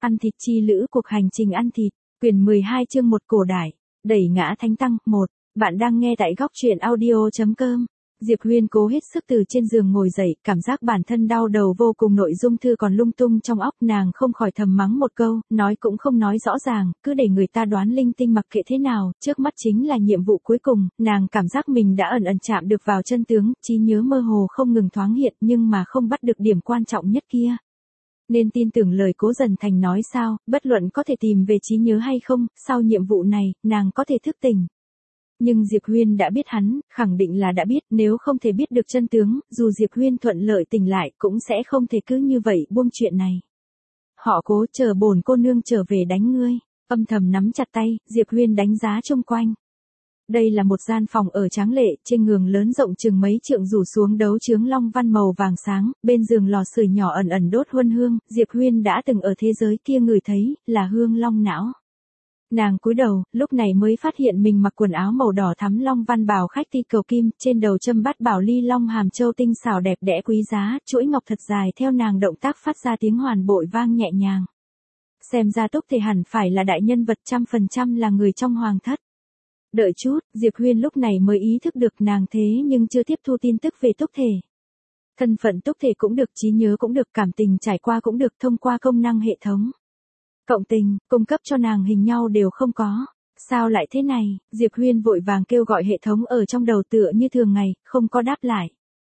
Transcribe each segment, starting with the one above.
Ăn thịt chi lữ cuộc hành trình ăn thịt, quyển 12 chương 1 cổ đại, đẩy ngã thánh tăng, 1. Bạn đang nghe tại góc truyện audio.com. Diệp Huyên cố hết sức từ trên giường ngồi dậy, cảm giác bản thân đau đầu vô cùng, nội dung thư còn lung tung trong óc, nàng không khỏi thầm mắng một câu, nói cũng không nói rõ ràng, cứ để người ta đoán linh tinh mặc kệ thế nào, trước mắt chính là nhiệm vụ cuối cùng, nàng cảm giác mình đã ẩn ẩn chạm được vào chân tướng, trí nhớ mơ hồ không ngừng thoáng hiện nhưng mà không bắt được điểm quan trọng nhất kia. Nên tin tưởng lời Cố Dần Thành nói sao, bất luận có thể tìm về trí nhớ hay không, sau nhiệm vụ này, nàng có thể thức tỉnh. Nhưng Diệp Huyên đã biết hắn, khẳng định là đã biết, nếu không thể biết được chân tướng, dù Diệp Huyên thuận lợi tỉnh lại cũng sẽ không thể cứ như vậy buông chuyện này. Họ Cố, chờ bổn cô nương trở về đánh ngươi. Âm thầm nắm chặt tay, Diệp Huyên đánh giá xung quanh. Đây là một gian phòng ở tráng lệ, trên giường lớn rộng chừng mấy trượng rủ xuống đấu chướng long văn màu vàng sáng, bên giường lò sưởi nhỏ ẩn ẩn đốt huân hương, Diệp Huyên đã từng ở thế giới kia ngửi thấy, là hương long não. Nàng cúi đầu, lúc này mới phát hiện mình mặc quần áo màu đỏ thắm long văn bào khách ti cầu kim, trên đầu châm bát bảo ly long hàm châu tinh xảo đẹp đẽ quý giá, chuỗi ngọc thật dài theo nàng động tác phát ra tiếng hoàn bội vang nhẹ nhàng. Xem ra Túc Thể hẳn phải là đại nhân vật 100% là người trong hoàng thất. Đợi chút, Diệp Huyên lúc này mới ý thức được nàng thế nhưng chưa tiếp thu tin tức về Túc Thể. Thân phận Túc Thể cũng được, trí nhớ cũng được, cảm tình trải qua cũng được, thông qua công năng hệ thống cộng tình, cung cấp cho nàng hình nhau đều không có. Sao lại thế này? Diệp Huyên vội vàng kêu gọi hệ thống ở trong đầu tựa như thường ngày, không có đáp lại.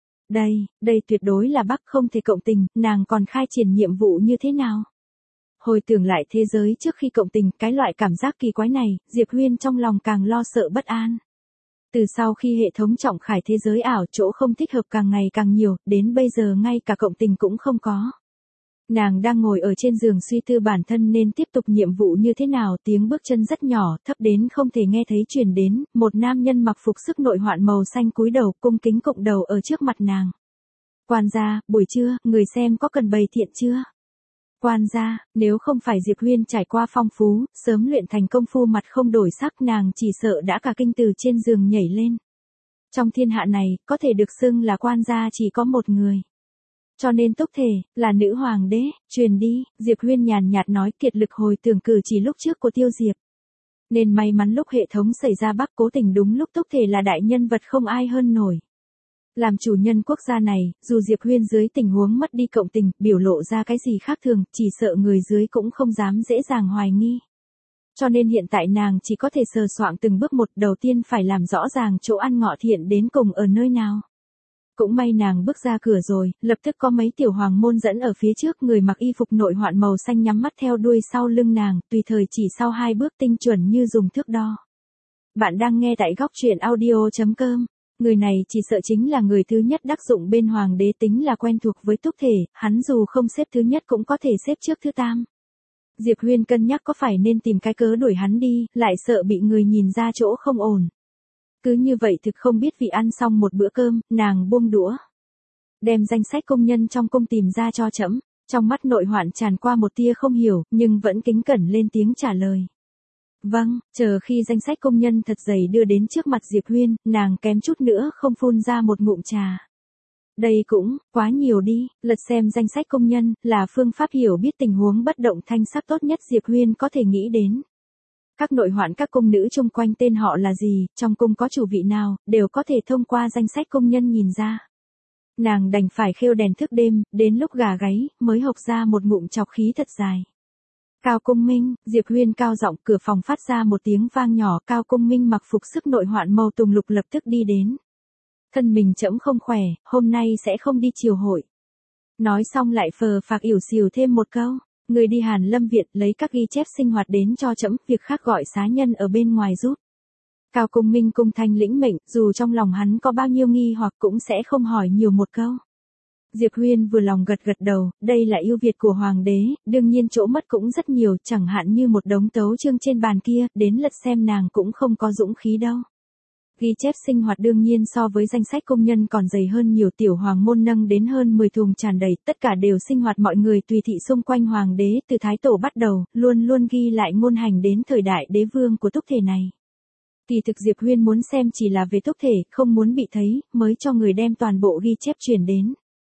Đây tuyệt đối là Bắc không thể cộng tình, nàng còn khai triển nhiệm vụ như thế nào? Hồi tưởng lại thế giới trước khi cộng tình, cái loại cảm giác kỳ quái này, Diệp Huyên trong lòng càng lo sợ bất an. Từ sau khi hệ thống trọng khải thế giới ảo, chỗ không thích hợp càng ngày càng nhiều, đến bây giờ ngay cả cộng tình cũng không có. Nàng đang ngồi ở trên giường suy tư bản thân nên tiếp tục nhiệm vụ như thế nào, tiếng bước chân rất nhỏ, thấp đến không thể nghe thấy truyền đến, một nam nhân mặc phục sức nội hoạn màu xanh cúi đầu, cung kính cụm đầu ở trước mặt nàng. Quan gia, buổi trưa, người xem có cần bày thiện chưa? Quan gia, nếu không phải Diệp Huyên trải qua phong phú, sớm luyện thành công phu mặt không đổi sắc, nàng chỉ sợ đã cả kinh từ trên giường nhảy lên. Trong thiên hạ này, có thể được xưng là quan gia chỉ có một người. Cho nên Túc Thể, là nữ hoàng đế, truyền đi, Diệp Huyên nhàn nhạt nói, kiệt lực hồi tưởng cử chỉ lúc trước của Tiêu Diệp. Nên may mắn lúc hệ thống xảy ra Bắc cố tình đúng lúc Túc Thể là đại nhân vật không ai hơn nổi. Làm chủ nhân quốc gia này, dù Diệp Huyên dưới tình huống mất đi cộng tình, biểu lộ ra cái gì khác thường, chỉ sợ người dưới cũng không dám dễ dàng hoài nghi. Cho nên hiện tại nàng chỉ có thể sờ soạng từng bước một, đầu tiên phải làm rõ ràng chỗ ăn ngọ thiện đến cùng ở nơi nào. Cũng may nàng bước ra cửa rồi, lập tức có mấy tiểu hoàng môn dẫn ở phía trước, người mặc y phục nội hoạn màu xanh nhắm mắt theo đuôi sau lưng nàng, tùy thời chỉ sau 2 bước tinh chuẩn như dùng thước đo. Bạn đang nghe tại góc truyện audio.com. Người này chỉ sợ chính là người thứ nhất đắc dụng bên hoàng đế, tính là quen thuộc với Túc Thể, hắn dù không xếp thứ nhất cũng có thể xếp trước thứ tam. Diệp Huyên cân nhắc có phải nên tìm cái cớ đuổi hắn đi, lại sợ bị người nhìn ra chỗ không ổn. Cứ như vậy thực không biết vị ăn xong một bữa cơm, nàng buông đũa. Đem danh sách công nhân trong cung tìm ra cho trẫm. Trong mắt nội hoạn tràn qua một tia không hiểu, nhưng vẫn kính cẩn lên tiếng trả lời. Vâng, chờ khi danh sách công nhân thật dày đưa đến trước mặt Diệp Huyên, nàng kém chút nữa không phun ra một ngụm trà. Đây cũng, quá nhiều đi, lật xem danh sách công nhân, là phương pháp hiểu biết tình huống bất động thanh sắc tốt nhất Diệp Huyên có thể nghĩ đến. Các nội hoạn các cung nữ chung quanh tên họ là gì, trong cung có chủ vị nào, đều có thể thông qua danh sách công nhân nhìn ra. Nàng đành phải khêu đèn thức đêm, đến lúc gà gáy, mới hộc ra một ngụm chọc khí thật dài. Cao Cung Minh, Diệp Huyên cao giọng, cửa phòng phát ra một tiếng vang nhỏ, Cao Cung Minh mặc phục sức nội hoạn màu tùng lục lập tức đi đến. Thân mình trẫm không khỏe, hôm nay sẽ không đi triều hội. Nói xong lại phờ phạc ỉu xìu thêm một câu. Người đi Hàn Lâm Viện lấy các ghi chép sinh hoạt đến cho trẫm, việc khác gọi xá nhân ở bên ngoài giúp. Cao Cung Minh cung thanh lĩnh mệnh, dù trong lòng hắn có bao nhiêu nghi hoặc cũng sẽ không hỏi nhiều một câu. Diệp Huyên vừa lòng gật gật đầu, đây là ưu việt của hoàng đế, đương nhiên chỗ mất cũng rất nhiều, chẳng hạn như một đống tấu chương trên bàn kia, đến lật xem nàng cũng không có dũng khí đâu. Ghi chép sinh hoạt đương nhiên so với danh sách công nhân còn dày hơn nhiều, tiểu hoàng môn nâng đến hơn 10 thùng tràn đầy, tất cả đều sinh hoạt mọi người tùy thị xung quanh hoàng đế, từ thái tổ bắt đầu, luôn luôn ghi lại ngôn hành đến thời đại đế vương của Túc Thể này. Kỳ thực Diệp Huyên muốn xem chỉ là về Túc Thể, không muốn bị thấy, mới cho người đem toàn bộ ghi chép truyền đến.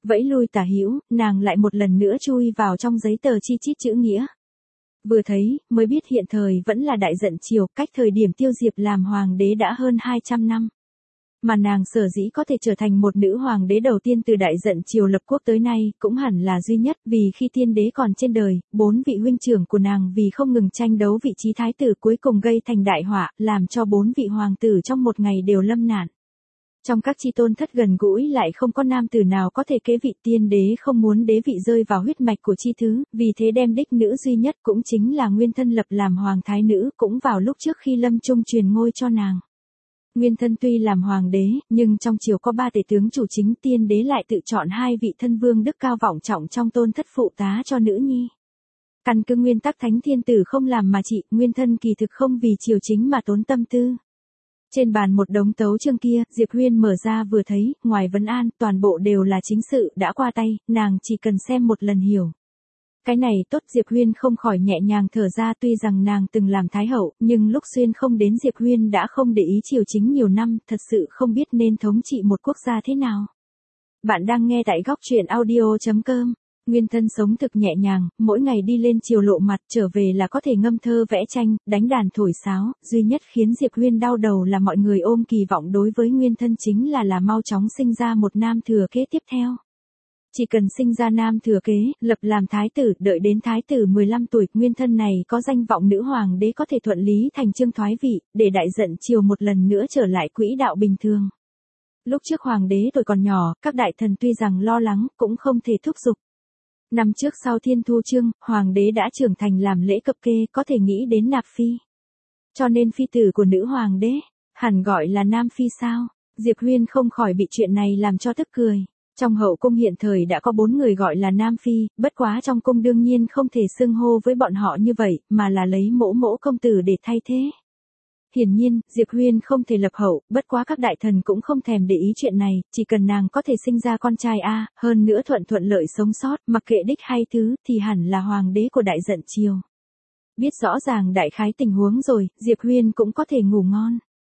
Vẫy lui tả hữu, nàng lại một lần nữa chui vào trong giấy tờ chi chít chữ nghĩa. Vừa thấy, mới biết hiện thời vẫn là Đại Dận Triều, cách thời điểm Tiêu Diệp làm hoàng đế đã hơn 200 năm. Mà nàng sở dĩ có thể trở thành một nữ hoàng đế đầu tiên từ Đại Dận Triều lập quốc tới nay, cũng hẳn là duy nhất, vì khi tiên đế còn trên đời, 4 vị huynh trưởng của nàng vì không ngừng tranh đấu vị trí thái tử cuối cùng gây thành đại họa, làm cho 4 vị hoàng tử trong một ngày đều lâm nạn. Trong các chi tôn thất gần gũi lại không có nam tử nào có thể kế vị, tiên đế không muốn đế vị rơi vào huyết mạch của chi thứ, vì thế đem đích nữ duy nhất cũng chính là Nguyên Thân lập làm hoàng thái nữ, cũng vào lúc trước khi lâm chung truyền ngôi cho nàng. Nguyên Thân tuy làm hoàng đế, nhưng trong triều có 3 tể tướng chủ chính, tiên đế lại tự chọn 2 vị thân vương đức cao vọng trọng trong tôn thất phụ tá cho nữ nhi. Căn cứ nguyên tắc thánh thiên tử không làm mà trị, Nguyên Thân kỳ thực không vì triều chính mà tốn tâm tư. Trên bàn một đống tấu chương kia, Diệp Huyên mở ra vừa thấy, ngoài vấn an, toàn bộ đều là chính sự đã qua tay, nàng chỉ cần xem một lần hiểu. Cái này tốt, Diệp Huyên không khỏi nhẹ nhàng thở ra, tuy rằng nàng từng làm thái hậu, nhưng lúc xuyên không đến Diệp Huyên đã không để ý triều chính nhiều năm, thật sự không biết nên thống trị một quốc gia thế nào. Bạn đang nghe tại góc truyện audio.com. Nguyên Thân sống thực nhẹ nhàng, mỗi ngày đi lên triều lộ mặt, trở về là có thể ngâm thơ vẽ tranh, đánh đàn thổi sáo, duy nhất khiến Diệp Huyên đau đầu là mọi người ôm kỳ vọng đối với Nguyên Thân chính là mau chóng sinh ra một nam thừa kế tiếp theo. Chỉ cần sinh ra nam thừa kế, lập làm thái tử, đợi đến thái tử 15 tuổi, Nguyên Thân này có danh vọng nữ hoàng đế có thể thuận lý thành chương thoái vị, để Đại Dận Triều một lần nữa trở lại quỹ đạo bình thường. Lúc trước hoàng đế tuổi còn nhỏ, các đại thần tuy rằng lo lắng, cũng không thể thúc giục. Năm trước sau Thiên Thu Chương, hoàng đế đã trưởng thành làm lễ cập kê, có thể nghĩ đến nạp phi. Cho nên phi tử của nữ hoàng đế, hẳn gọi là nam phi sao? Diệp Huyên không khỏi bị chuyện này làm cho tức cười. Trong hậu cung hiện thời đã có 4 người gọi là nam phi, bất quá trong cung đương nhiên không thể xưng hô với bọn họ như vậy, mà là lấy mỗ mỗ công tử để thay thế. Hiển nhiên, Diệp Huyên không thể lập hậu, bất quá các đại thần cũng không thèm để ý chuyện này, chỉ cần nàng có thể sinh ra con trai a, hơn nữa thuận lợi sống sót, mặc kệ đích hay thứ, thì hẳn là hoàng đế của Đại Dận Triều. Biết rõ ràng đại khái tình huống rồi, Diệp Huyên cũng có thể ngủ ngon.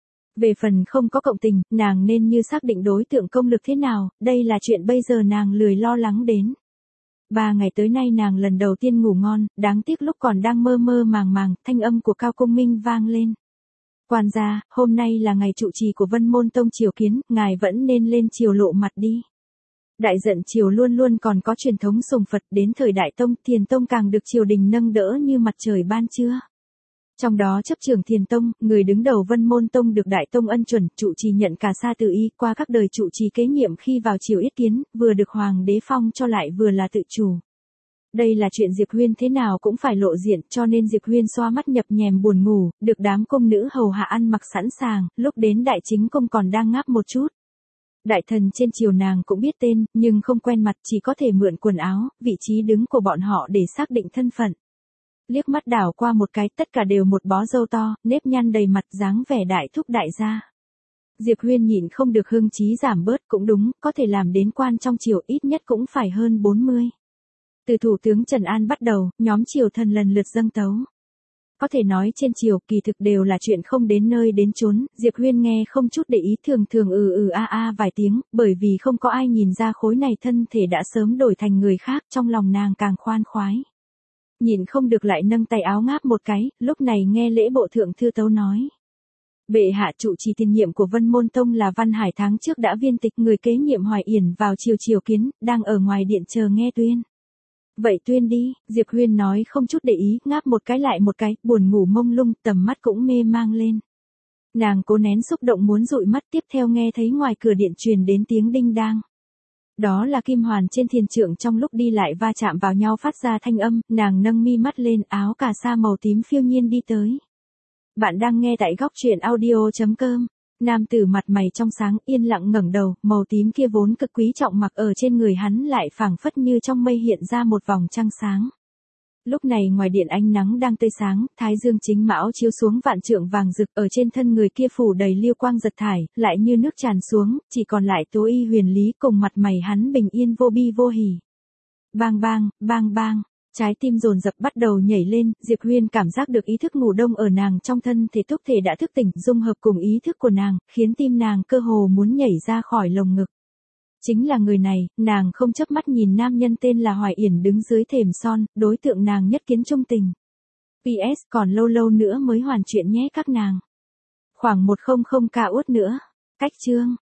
Về phần không có cộng tình, nàng nên như xác định đối tượng công lực thế nào, đây là chuyện bây giờ nàng lười lo lắng đến. 3 ngày tới nay nàng lần đầu tiên ngủ ngon, đáng tiếc lúc còn đang mơ mơ màng, thanh âm của Cao Công Minh vang lên. Quan gia, hôm nay là ngày trụ trì của Vân Môn Tông triều kiến, ngài vẫn nên lên triều lộ mặt đi. Đại Dận Triều luôn luôn còn có truyền thống sùng Phật, đến thời Đại Tông, Thiền Tông càng được triều đình nâng đỡ như mặt trời ban trưa. Trong đó chấp trưởng Thiền Tông, người đứng đầu Vân Môn Tông được Đại Tông ân chuẩn, trụ trì nhận cả sa từ y, qua các đời trụ trì kế nhiệm khi vào triều yết kiến, vừa được hoàng đế phong cho lại vừa là tự chủ. Đây là chuyện Diệp Huyên thế nào cũng phải lộ diện, cho nên Diệp Huyên xoa mắt nhập nhèm buồn ngủ, được đám cung nữ hầu hạ ăn mặc sẵn sàng, lúc đến đại chính cung còn đang ngáp một chút. Đại thần trên triều nàng cũng biết tên, nhưng không quen mặt, chỉ có thể mượn quần áo, vị trí đứng của bọn họ để xác định thân phận. Liếc mắt đảo qua một cái, tất cả đều một bó râu to, nếp nhăn đầy mặt, dáng vẻ đại thúc đại gia. Diệp Huyên nhịn không được hưng trí giảm bớt, cũng đúng, có thể làm đến quan trong triều ít nhất cũng phải hơn 40. Từ thủ tướng Trần An bắt đầu, nhóm triều thần lần lượt dâng tấu. Có thể nói trên triều kỳ thực đều là chuyện không đến nơi đến chốn, Diệp Huyên nghe không chút để ý, thường vài tiếng, bởi vì không có ai nhìn ra khối này thân thể đã sớm đổi thành người khác, trong lòng nàng càng khoan khoái. Nhìn không được lại nâng tay áo ngáp một cái, lúc này nghe lễ bộ thượng thư tấu nói. Bệ hạ trụ trì tiền nhiệm của Vân Môn Tông là Văn Hải tháng trước đã viên tịch, người kế nhiệm Hoài Yển vào triều kiến, đang ở ngoài điện chờ nghe tuyên. Vậy tuyên đi, Diệp Huyên nói không chút để ý, ngáp một cái lại một cái, buồn ngủ mông lung, tầm mắt cũng mê mang lên. Nàng cố nén xúc động muốn dụi mắt, tiếp theo nghe thấy ngoài cửa điện truyền đến tiếng đinh đang. Đó là kim hoàn trên thiền trượng trong lúc đi lại va chạm vào nhau phát ra thanh âm, nàng nâng mi mắt lên, áo cà sa màu tím phiêu nhiên đi tới. Bạn đang nghe tại góc truyện audio.com. Nam tử mặt mày trong sáng, yên lặng ngẩng đầu, màu tím kia vốn cực quý trọng mặc ở trên người hắn lại phảng phất như trong mây hiện ra một vòng trăng sáng. Lúc này ngoài điện ánh nắng đang tươi sáng, thái dương chính mão chiếu xuống vạn trượng vàng rực, ở trên thân người kia phủ đầy liêu quang giật thải, lại như nước tràn xuống, chỉ còn lại tố y huyền lý cùng mặt mày hắn bình yên vô bi vô hỉ. Bang bang, bang bang. Trái tim dồn dập bắt đầu nhảy lên, Diệp Huyên cảm giác được ý thức ngủ đông ở nàng trong thân thể túc thể đã thức tỉnh, dung hợp cùng ý thức của nàng, khiến tim nàng cơ hồ muốn nhảy ra khỏi lồng ngực. Chính là người này, nàng không chớp mắt nhìn nam nhân tên là Hoài Yển đứng dưới thềm son, đối tượng nàng nhất kiến trung tình. PS còn lâu lâu nữa mới hoàn chuyện nhé các nàng. Khoảng 100k út nữa. Cách chương.